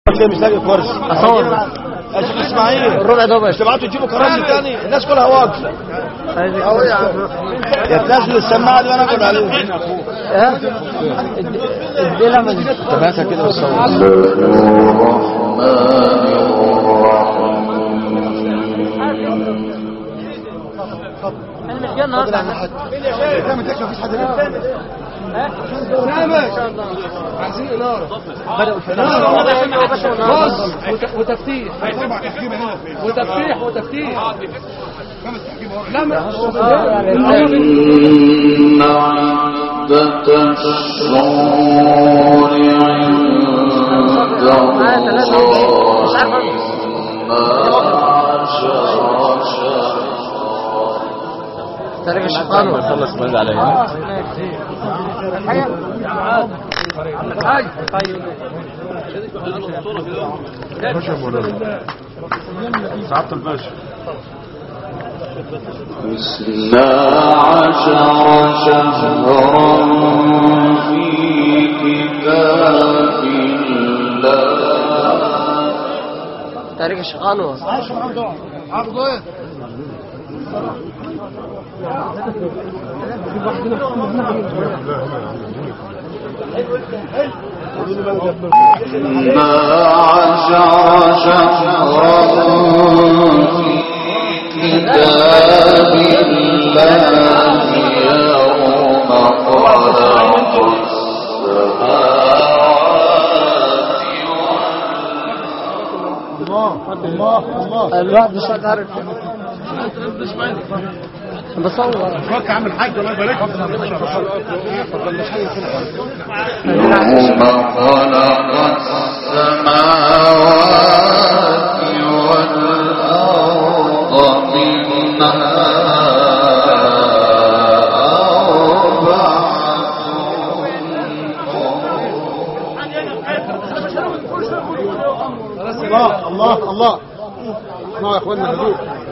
مش لاقي كرسي اصور يا شيخ اسماعيل الربع ده بس تبعتوا تجيبوا كراسي تاني الناس كلها واقفه اهو يا عم يا تنزل السماعه دي وانا اقعد عليهم ها اديلها من تبعتها كده وصور انا مش جاي النهارده مفيش حد عايزين إنارة بدأوا في وتفتيح وتفتيح لا إن عدة الشهور عند تارك الشيطان خلص بند عليها سعادة الباشا 12 شهرا في كتاب الله تارك الشيطان ما 12 شهرا في كتاب الله يوم خلق الله الواحد مش عارف بصور فك عم الحاج الله يبارك يوم خلق السماوات والأرض منها الله اسمعوا يا اخوانا هدوء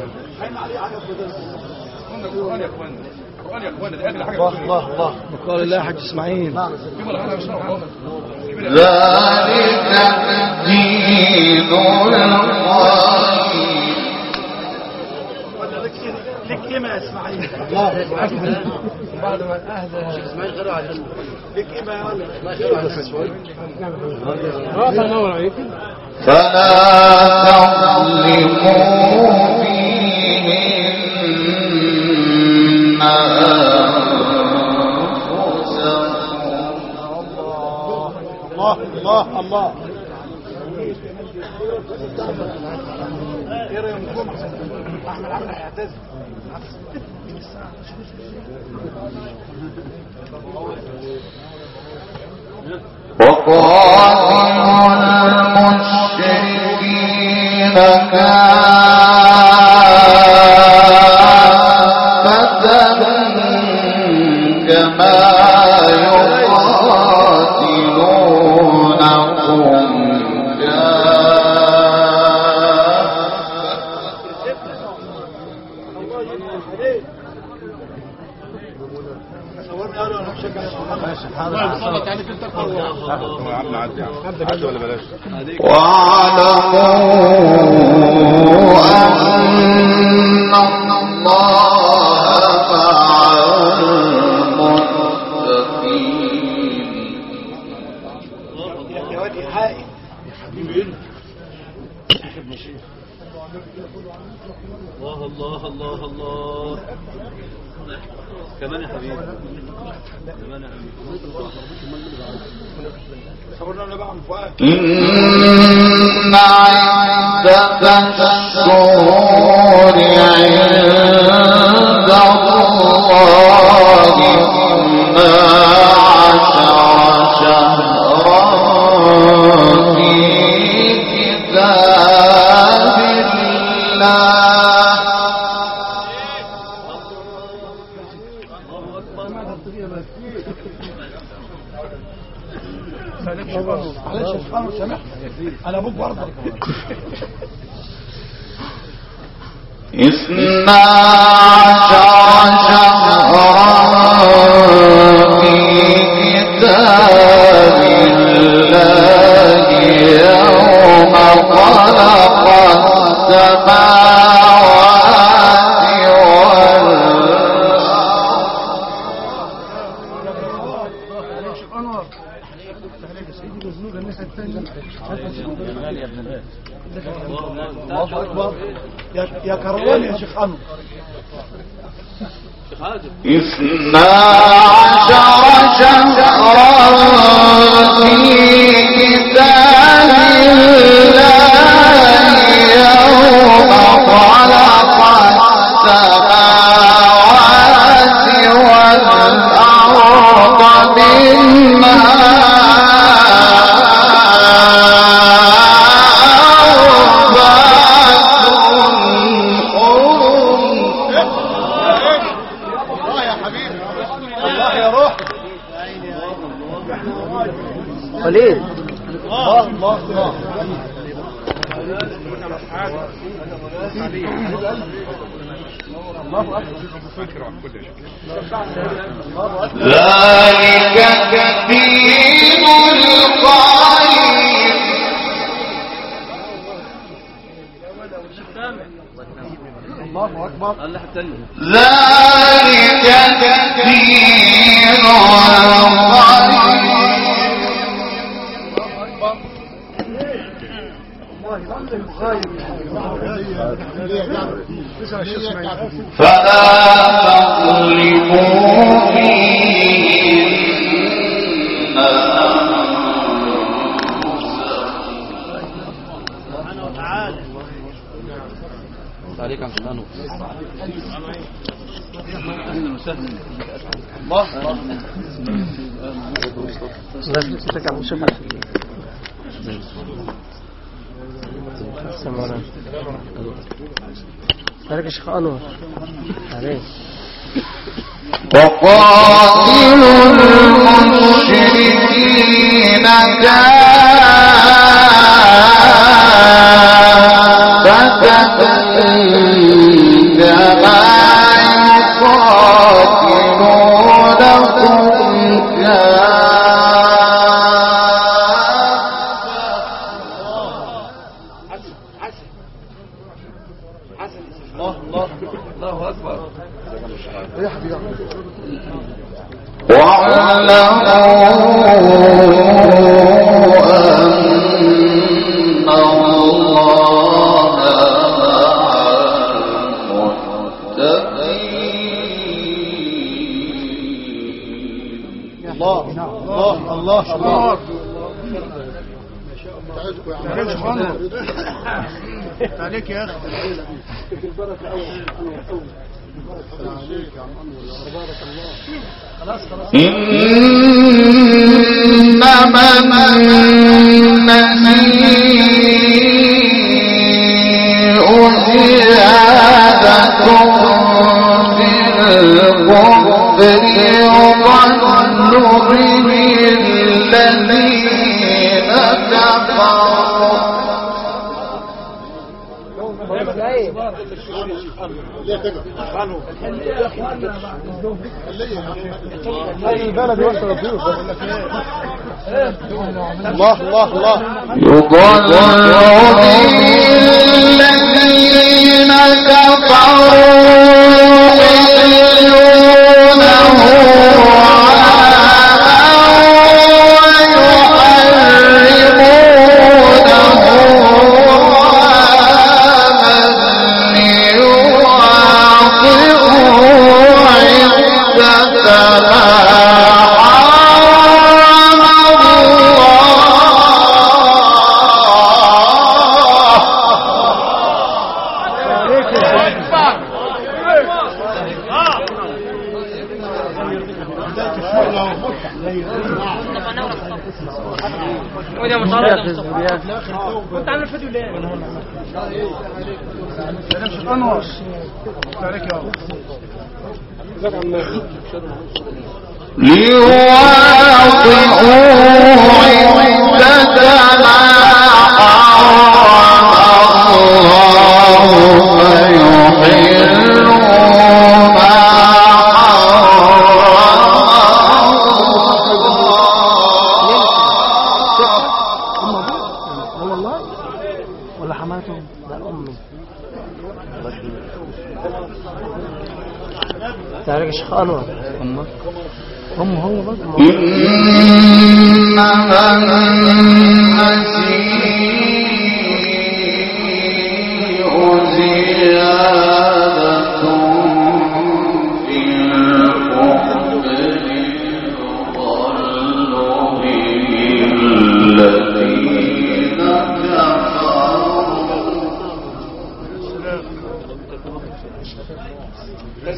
الله قال الله يا حاج اسماعيل ذلك الدين القيم لك ايه ما اسماعيل بعد ما اهدى اسماعيل غير عجل لك ايه ما ما فلا تظلموا فيهن أنفسكم الله وقاتلوا المشركين كافة كما يقاتلونكم واعلموا أن الله مع المتقين الله كمان يا حبيبي إن عدة الشهور عند الله 12 شهرا في كتاب الله معلش يا سبحانه وسامحني انا ابوك برضه 12 شهرا في كتاب الله يوم الله أكبر. يا كروان يا شيخ أنور. 12 شهرا في كتاب الله يوم خلق السماوات والأرض منها قليل. الله ذلك الدين القيم. الله أكبر. ذلك الدين القيم. فلا تظلموا فيهن عليك عن سنانه عليك شيخ أنور. عليك. وقاتلوا المشركين كافة كما يقاتلونكم الله أكبر. واعلموا أن الله مع المتقين. الله عليك يا أخي. إنما النسيء زيادة في الكفر يضل به الذين كفروا. البلد يوصل الضيوف. الله يضل الذين كفروا يحلونه ليواطئوا عدة ما حرم الله فيحلوا ما ولا حماتهم لا أمي. تعرف شيخ أنور هم هو بس. إنما النسيء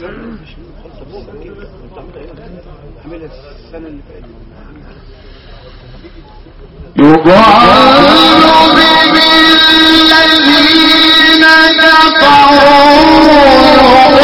يضل به الذين كفروا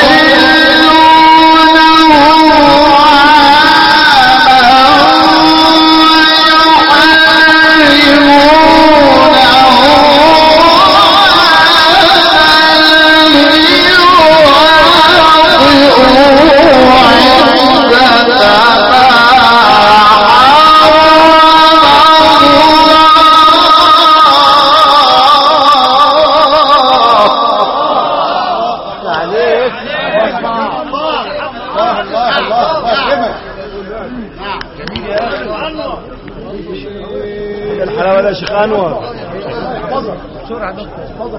الحلاوة يا شيخ أنور. بسرعة دكتور.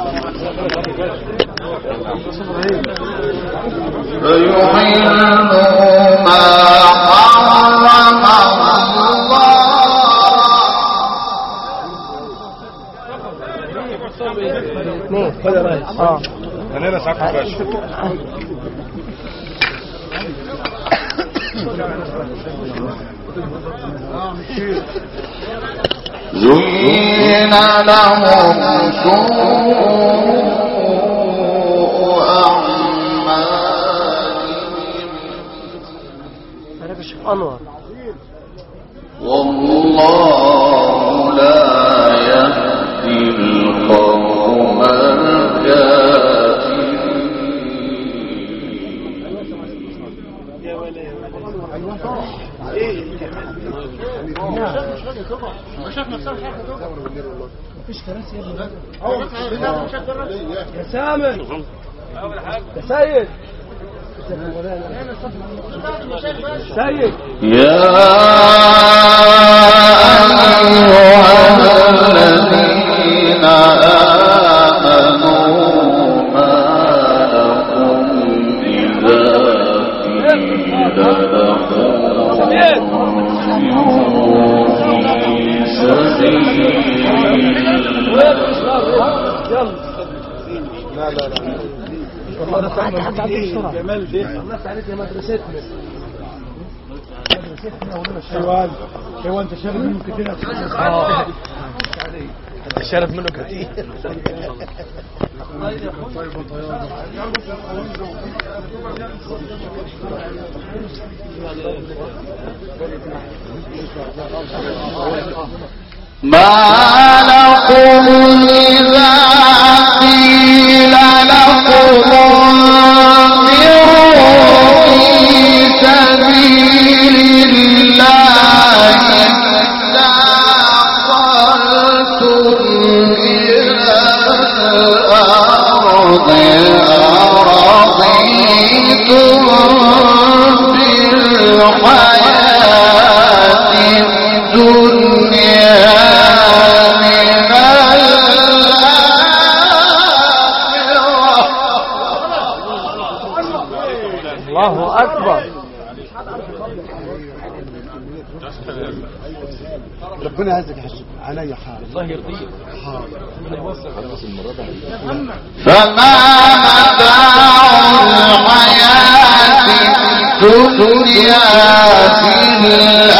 فيحل ما حرم اثنين. خد يا ريس. هنا ساعات باشا. زين لهم سوء أعمالهم عليك الشيخ أنور. والله لا يهدي القوم الكافرين. يا سامر يا سيد سيد يا أيها الذين آمنوا ما لكم إذا قيل لكم والله حتى بسرعة جمال دي الناس عليك يا مدرستنا ايوه انت شارب منه كتير انت شارب منه كتير ما لكم إذا قيل لكم انفروا في سبيل الله استعقلتم إلى الأرض أرضيتم بالحياة الدنيا الله أكبر. ربنا يعزك يا حسن علي حال الله يرضيك فما متاع الحياة الدنيا في